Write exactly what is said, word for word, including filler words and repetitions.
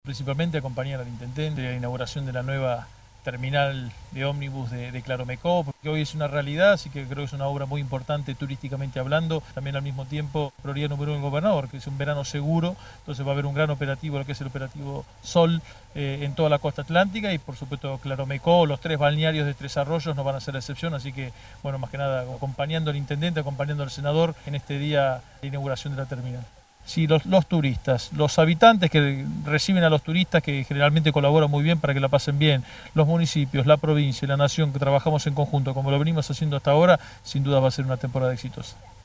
Principalmente acompañar al intendente de la inauguración de la nueva terminal de ómnibus de, de Claromecó, porque hoy es una realidad, así que creo que es una obra muy importante turísticamente hablando. También al mismo tiempo, prioridad número uno del gobernador, que es un verano seguro, entonces va a haber un gran operativo, lo que es el operativo Sol, eh, en toda la costa atlántica, y por supuesto Claromecó, los tres balnearios de Tres Arroyos no van a ser la excepción, así que, bueno, más que nada acompañando al intendente, acompañando al senador en este día de inauguración de la terminal. Sí, los, los turistas, los habitantes que reciben a los turistas, que generalmente colaboran muy bien para que la pasen bien, los municipios, la provincia y la nación, que trabajamos en conjunto como lo venimos haciendo hasta ahora, sin duda va a ser una temporada exitosa.